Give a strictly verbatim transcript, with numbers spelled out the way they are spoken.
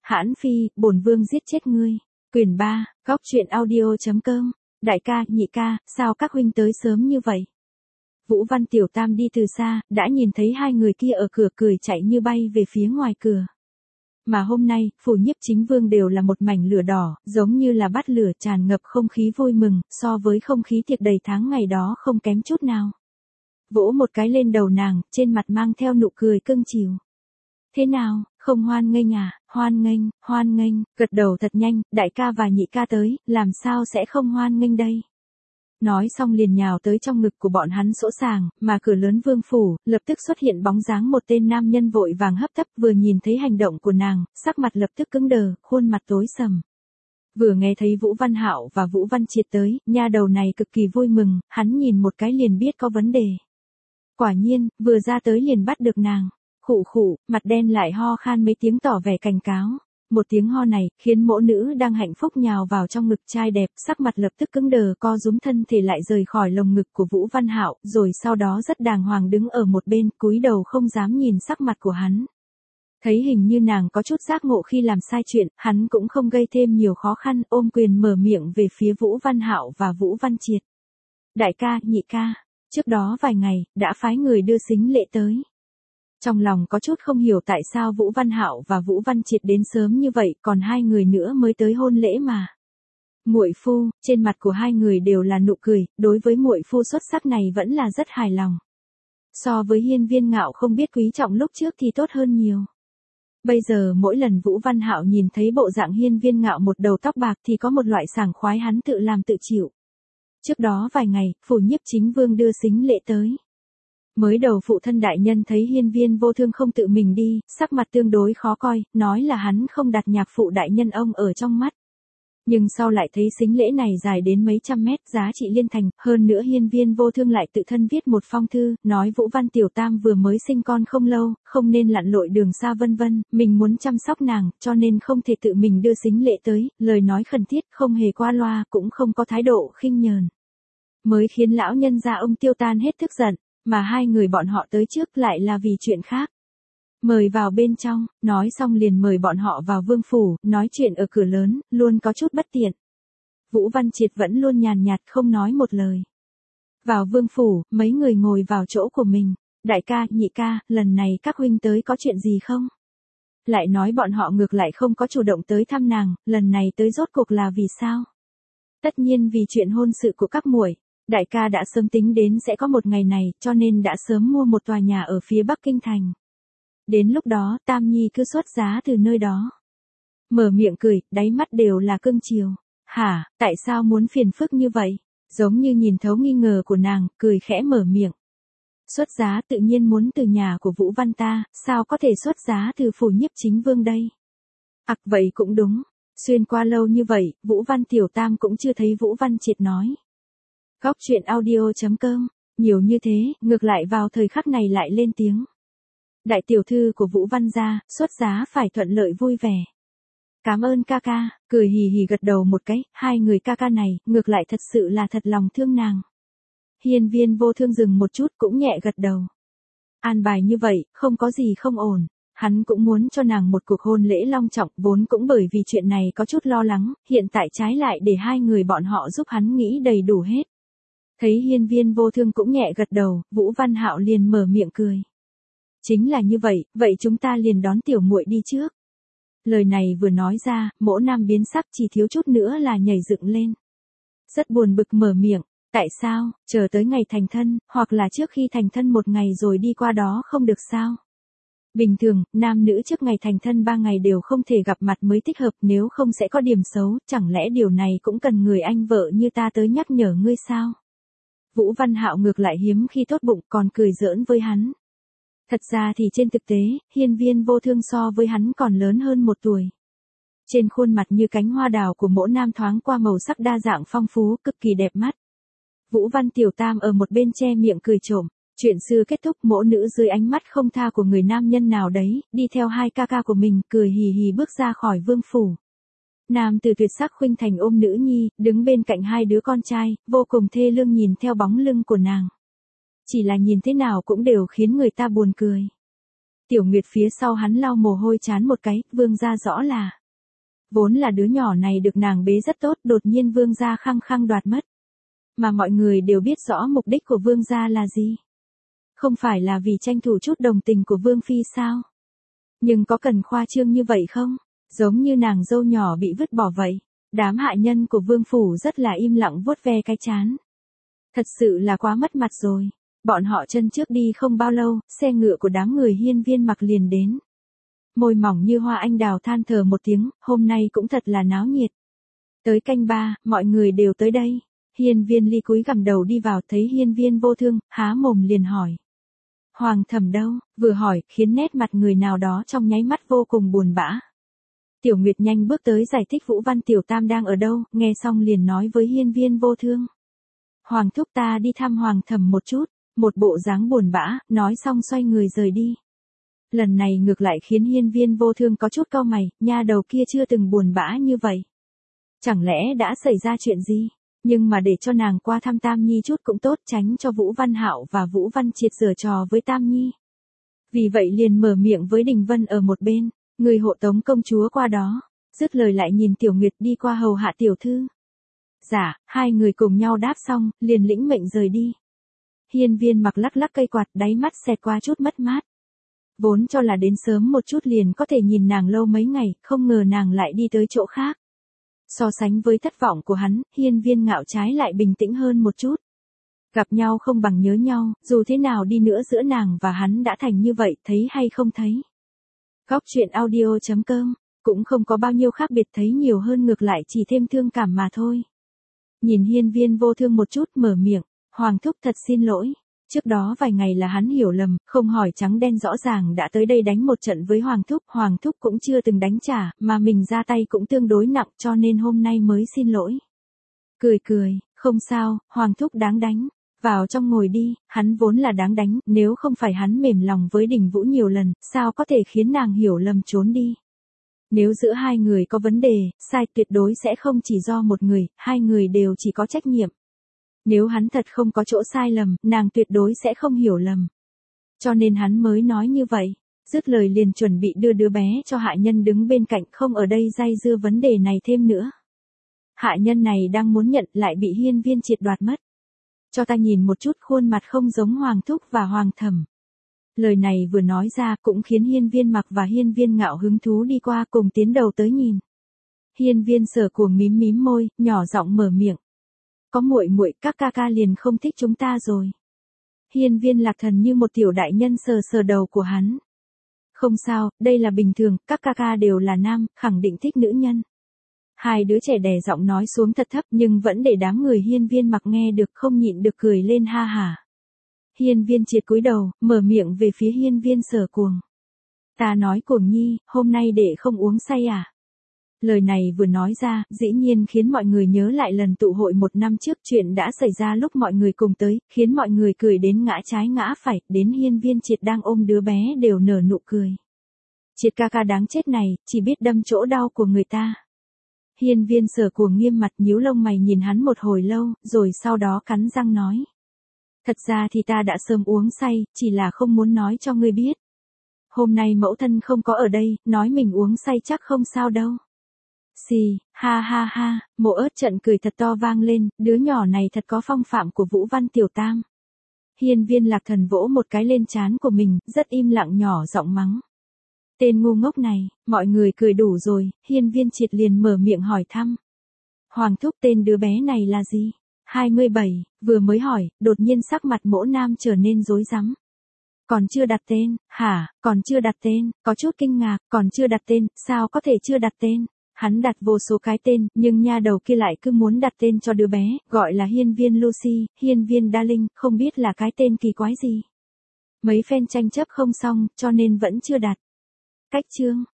Hãn phi, bổn vương giết chết ngươi. Quyền ba, góc truyện audio chấm com. Đại ca, nhị ca, sao các huynh tới sớm như vậy? Vũ Văn Tiểu Tam đi từ xa, đã nhìn thấy hai người kia ở cửa cười chạy như bay về phía ngoài cửa. Mà hôm nay, phủ Nhiếp Chính Vương đều là một mảnh lửa đỏ, giống như là bát lửa tràn ngập không khí vui mừng, so với không khí tiệc đầy tháng ngày đó không kém chút nào. Vỗ một cái lên đầu nàng, trên mặt mang theo nụ cười cưng chiều. Thế nào, không hoan nghênh à? Hoan nghênh, hoan nghênh, gật đầu thật nhanh, đại ca và nhị ca tới, làm sao sẽ không hoan nghênh đây? Nói xong liền nhào tới trong ngực của bọn hắn sỗ sàng, mà cửa lớn vương phủ, lập tức xuất hiện bóng dáng một tên nam nhân vội vàng hấp tấp, vừa nhìn thấy hành động của nàng, sắc mặt lập tức cứng đờ, khuôn mặt tối sầm. Vừa nghe thấy Vũ Văn Hạo và Vũ Văn Triệt tới, nha đầu này cực kỳ vui mừng, hắn nhìn một cái liền biết có vấn đề. Quả nhiên, vừa ra tới liền bắt được nàng. Khụ khụ, mặt đen lại ho khan mấy tiếng tỏ vẻ cảnh cáo. Một tiếng ho này, khiến mỗ nữ đang hạnh phúc nhào vào trong ngực trai đẹp, sắc mặt lập tức cứng đờ, co rúm thân thể lại rời khỏi lồng ngực của Vũ Văn Hạo, rồi sau đó rất đàng hoàng đứng ở một bên, cúi đầu không dám nhìn sắc mặt của hắn. Thấy hình như nàng có chút giác ngộ khi làm sai chuyện, hắn cũng không gây thêm nhiều khó khăn, ôm quyền mở miệng về phía Vũ Văn Hạo và Vũ Văn Triệt. Đại ca, nhị ca, trước đó vài ngày, đã phái người đưa sính lễ tới. Trong lòng có chút không hiểu tại sao Vũ Văn Hạo và Vũ Văn Triệt đến sớm như vậy, còn hai người nữa mới tới hôn lễ mà. Muội phu, trên mặt của hai người đều là nụ cười, đối với muội phu xuất sắc này vẫn là rất hài lòng. So với Hiên Viên Ngạo không biết quý trọng lúc trước thì tốt hơn nhiều. Bây giờ mỗi lần Vũ Văn Hạo nhìn thấy bộ dạng Hiên Viên Ngạo một đầu tóc bạc thì có một loại sảng khoái hắn tự làm tự chịu. Trước đó vài ngày, phủ Nhiếp Chính Vương đưa sính lễ tới. Mới đầu phụ thân đại nhân thấy Hiên Viên Vô Thương không tự mình đi, sắc mặt tương đối khó coi, nói là hắn không đặt nhạc phụ đại nhân ông ở trong mắt. Nhưng sau lại thấy sính lễ này dài đến mấy trăm mét, giá trị liên thành, hơn nữa Hiên Viên Vô Thương lại tự thân viết một phong thư, nói Vũ Văn Tiểu Tam vừa mới sinh con không lâu, không nên lặn lội đường xa vân vân, mình muốn chăm sóc nàng, cho nên không thể tự mình đưa sính lễ tới, lời nói khẩn thiết, không hề qua loa, cũng không có thái độ khinh nhờn. Mới khiến lão nhân gia ông Tiêu Tan hết tức giận. Mà hai người bọn họ tới trước lại là vì chuyện khác. Mời vào bên trong, nói xong liền mời bọn họ vào vương phủ, nói chuyện ở cửa lớn, luôn có chút bất tiện. Vũ Văn Triệt vẫn luôn nhàn nhạt không nói một lời. Vào vương phủ, mấy người ngồi vào chỗ của mình. Đại ca, nhị ca, lần này các huynh tới có chuyện gì không? Lại nói bọn họ ngược lại không có chủ động tới thăm nàng, lần này tới rốt cuộc là vì sao? Tất nhiên vì chuyện hôn sự của các muội. Đại ca đã sớm tính đến sẽ có một ngày này, cho nên đã sớm mua một tòa nhà ở phía Bắc Kinh Thành. Đến lúc đó, Tam Nhi cứ xuất giá từ nơi đó. Mở miệng cười, đáy mắt đều là cưng chiều. Hả, tại sao muốn phiền phức như vậy? Giống như nhìn thấu nghi ngờ của nàng, cười khẽ mở miệng. Xuất giá tự nhiên muốn từ nhà của Vũ Văn ta, sao có thể xuất giá từ phủ Nhiếp Chính Vương đây? Ặc vậy cũng đúng. Xuyên qua lâu như vậy, Vũ Văn Tiểu Tam cũng chưa thấy Vũ Văn Triệt nói. Góc truyện audio chấm com, nhiều như thế, ngược lại vào thời khắc này lại lên tiếng. Đại tiểu thư của Vũ Văn gia, xuất giá phải thuận lợi vui vẻ. Cảm ơn ca ca, cười hì hì gật đầu một cái, hai người ca ca này, ngược lại thật sự là thật lòng thương nàng. Hiên Viên Vô Thương dừng một chút cũng nhẹ gật đầu. An bài như vậy, không có gì không ổn. Hắn cũng muốn cho nàng một cuộc hôn lễ long trọng, vốn cũng bởi vì chuyện này có chút lo lắng, hiện tại trái lại để hai người bọn họ giúp hắn nghĩ đầy đủ hết. Thấy Hiên Viên Vô Thương cũng nhẹ gật đầu, Vũ Văn Hạo liền mở miệng cười. Chính là như vậy, vậy chúng ta liền đón tiểu muội đi trước. Lời này vừa nói ra, mỗ nam biến sắc chỉ thiếu chút nữa là nhảy dựng lên. Rất buồn bực mở miệng, tại sao, chờ tới ngày thành thân, hoặc là trước khi thành thân một ngày rồi đi qua đó không được sao? Bình thường, nam nữ trước ngày thành thân ba ngày đều không thể gặp mặt mới thích hợp, nếu không sẽ có điểm xấu, chẳng lẽ điều này cũng cần người anh vợ như ta tới nhắc nhở ngươi sao? Vũ Văn Hạo ngược lại hiếm khi tốt bụng còn cười giỡn với hắn. Thật ra thì trên thực tế, Hiên Viên Vô Thương so với hắn còn lớn hơn một tuổi. Trên khuôn mặt như cánh hoa đào của mỗ nam thoáng qua màu sắc đa dạng phong phú, cực kỳ đẹp mắt. Vũ Văn Tiểu Tam ở một bên che miệng cười trộm. Chuyện xưa kết thúc, mỗ nữ dưới ánh mắt không tha của người nam nhân nào đấy, đi theo hai ca ca của mình, cười hì hì bước ra khỏi vương phủ. Nam từ tuyệt sắc khuynh thành ôm nữ nhi, đứng bên cạnh hai đứa con trai, vô cùng thê lương nhìn theo bóng lưng của nàng. Chỉ là nhìn thế nào cũng đều khiến người ta buồn cười. Tiểu Nguyệt phía sau hắn lau mồ hôi chán một cái, Vương gia rõ là. Vốn là đứa nhỏ này được nàng bế rất tốt, đột nhiên Vương gia khăng khăng đoạt mất. Mà mọi người đều biết rõ mục đích của Vương gia là gì. Không phải là vì tranh thủ chút đồng tình của Vương phi sao? Nhưng có cần khoa trương như vậy không? Giống như nàng dâu nhỏ bị vứt bỏ vậy. Đám hạ nhân của Vương phủ rất là im lặng vuốt ve cái chán. Thật sự là quá mất mặt rồi. Bọn họ chân trước đi không bao lâu, xe ngựa của đám người Hiên Viên Mặc liền đến. Môi mỏng như hoa anh đào than thở một tiếng, hôm nay cũng thật là náo nhiệt. Tới canh ba, mọi người đều tới đây. Hiên Viên Ly cúi gằm đầu đi vào, thấy Hiên Viên Vô Thương, há mồm liền hỏi. Hoàng thẩm đâu? Vừa hỏi, khiến nét mặt người nào đó trong nháy mắt vô cùng buồn bã. Tiểu Nguyệt nhanh bước tới giải thích Vũ Văn Tiểu Tam đang ở đâu, nghe xong liền nói với Hiên Viên Vô Thương. Hoàng thúc ta đi thăm Hoàng thẩm một chút, một bộ dáng buồn bã, nói xong xoay người rời đi. Lần này ngược lại khiến Hiên Viên Vô Thương có chút cau mày, nha đầu kia chưa từng buồn bã như vậy. Chẳng lẽ đã xảy ra chuyện gì? Nhưng mà để cho nàng qua thăm Tam Nhi chút cũng tốt, tránh cho Vũ Văn Hạo và Vũ Văn Triệt giở trò với Tam Nhi. Vì vậy liền mở miệng với Đình Vân ở một bên, người hộ tống công chúa qua đó, dứt lời lại nhìn Tiểu Nguyệt đi qua hầu hạ tiểu thư. Dạ, hai người cùng nhau đáp xong, liền lĩnh mệnh rời đi. Hiên Viên Mặc lắc lắc cây quạt, đáy mắt xẹt qua chút mất mát. Vốn cho là đến sớm một chút liền có thể nhìn nàng lâu mấy ngày, không ngờ nàng lại đi tới chỗ khác. So sánh với thất vọng của hắn, Hiên Viên Ngạo trái lại bình tĩnh hơn một chút. Gặp nhau không bằng nhớ nhau, dù thế nào đi nữa giữa nàng và hắn đã thành như vậy, thấy hay không thấy. Góc truyện audio chấm com, cũng không có bao nhiêu khác biệt, thấy nhiều hơn ngược lại chỉ thêm thương cảm mà thôi. Nhìn Hiên Viên Vô Thương một chút, mở miệng, Hoàng thúc thật xin lỗi. Trước đó vài ngày là hắn hiểu lầm, không hỏi trắng đen rõ ràng đã tới đây đánh một trận với Hoàng thúc. Hoàng thúc cũng chưa từng đánh trả, mà mình ra tay cũng tương đối nặng cho nên hôm nay mới xin lỗi. Cười cười, không sao, Hoàng thúc đáng đánh. Vào trong ngồi đi, hắn vốn là đáng đánh, nếu không phải hắn mềm lòng với Đình Vũ nhiều lần, sao có thể khiến nàng hiểu lầm trốn đi. Nếu giữa hai người có vấn đề, sai tuyệt đối sẽ không chỉ do một người, hai người đều chỉ có trách nhiệm. Nếu hắn thật không có chỗ sai lầm, nàng tuyệt đối sẽ không hiểu lầm. Cho nên hắn mới nói như vậy. Dứt lời liền chuẩn bị đưa đứa bé cho hạ nhân đứng bên cạnh, không ở đây dây dưa vấn đề này thêm nữa. Hạ nhân này đang muốn nhận lại bị Hiên Viên Triệt đoạt mất. Cho ta nhìn một chút, khuôn mặt không giống Hoàng thúc và Hoàng thẩm. Lời này vừa nói ra cũng khiến Hiên Viên Mặc và Hiên Viên Ngạo hứng thú đi qua cùng tiến đầu tới nhìn. Hiên Viên Sở cuồng mím mím môi, nhỏ giọng mở miệng. Có muội muội, các ca ca liền không thích chúng ta rồi. Hiên Viên Lạc Thần như một tiểu đại nhân sờ sờ đầu của hắn. Không sao, đây là bình thường, các ca ca đều là nam, khẳng định thích nữ nhân. Hai đứa trẻ đè giọng nói xuống thật thấp nhưng vẫn để đám người Hiên Viên Mặc nghe được, không nhịn được cười lên ha hả. Hiên Viên Triệt cúi đầu, mở miệng về phía Hiên Viên Sở cuồng. Ta nói Cuồng nhi, hôm nay để không uống say à? Lời này vừa nói ra, dĩ nhiên khiến mọi người nhớ lại lần tụ hội một năm trước, chuyện đã xảy ra lúc mọi người cùng tới, khiến mọi người cười đến ngã trái ngã phải, đến Hiên Viên Triệt đang ôm đứa bé đều nở nụ cười. Triệt ca ca đáng chết này, chỉ biết đâm chỗ đau của người ta. Hiên Viên Sở cuồng nghiêm mặt nhíu lông mày nhìn hắn một hồi lâu, rồi sau đó cắn răng nói. Thật ra thì ta đã sớm uống say, chỉ là không muốn nói cho ngươi biết. Hôm nay mẫu thân không có ở đây, nói mình uống say chắc không sao đâu. Xì, ha ha ha, Mộ Ớt trận cười thật to vang lên, đứa nhỏ này thật có phong phạm của Vũ Văn Tiểu Tam. Hiên Viên Lạc Thần vỗ một cái lên trán của mình, rất im lặng nhỏ giọng mắng. Tên ngu ngốc này, mọi người cười đủ rồi, Hiên Viên Triệt liền mở miệng hỏi thăm. Hoàng thúc, tên đứa bé này là gì? hai mươi bảy, vừa mới hỏi, đột nhiên sắc mặt Mỗ Nam trở nên rối rắm. Còn chưa đặt tên, hả, còn chưa đặt tên, có chút kinh ngạc, còn chưa đặt tên, sao có thể chưa đặt tên? Hắn đặt vô số cái tên, nhưng nha đầu kia lại cứ muốn đặt tên cho đứa bé, gọi là Hiên Viên Lucy, Hiên Viên Darling, không biết là cái tên kỳ quái gì. Mấy phen tranh chấp không xong, cho nên vẫn chưa đặt. Cách chương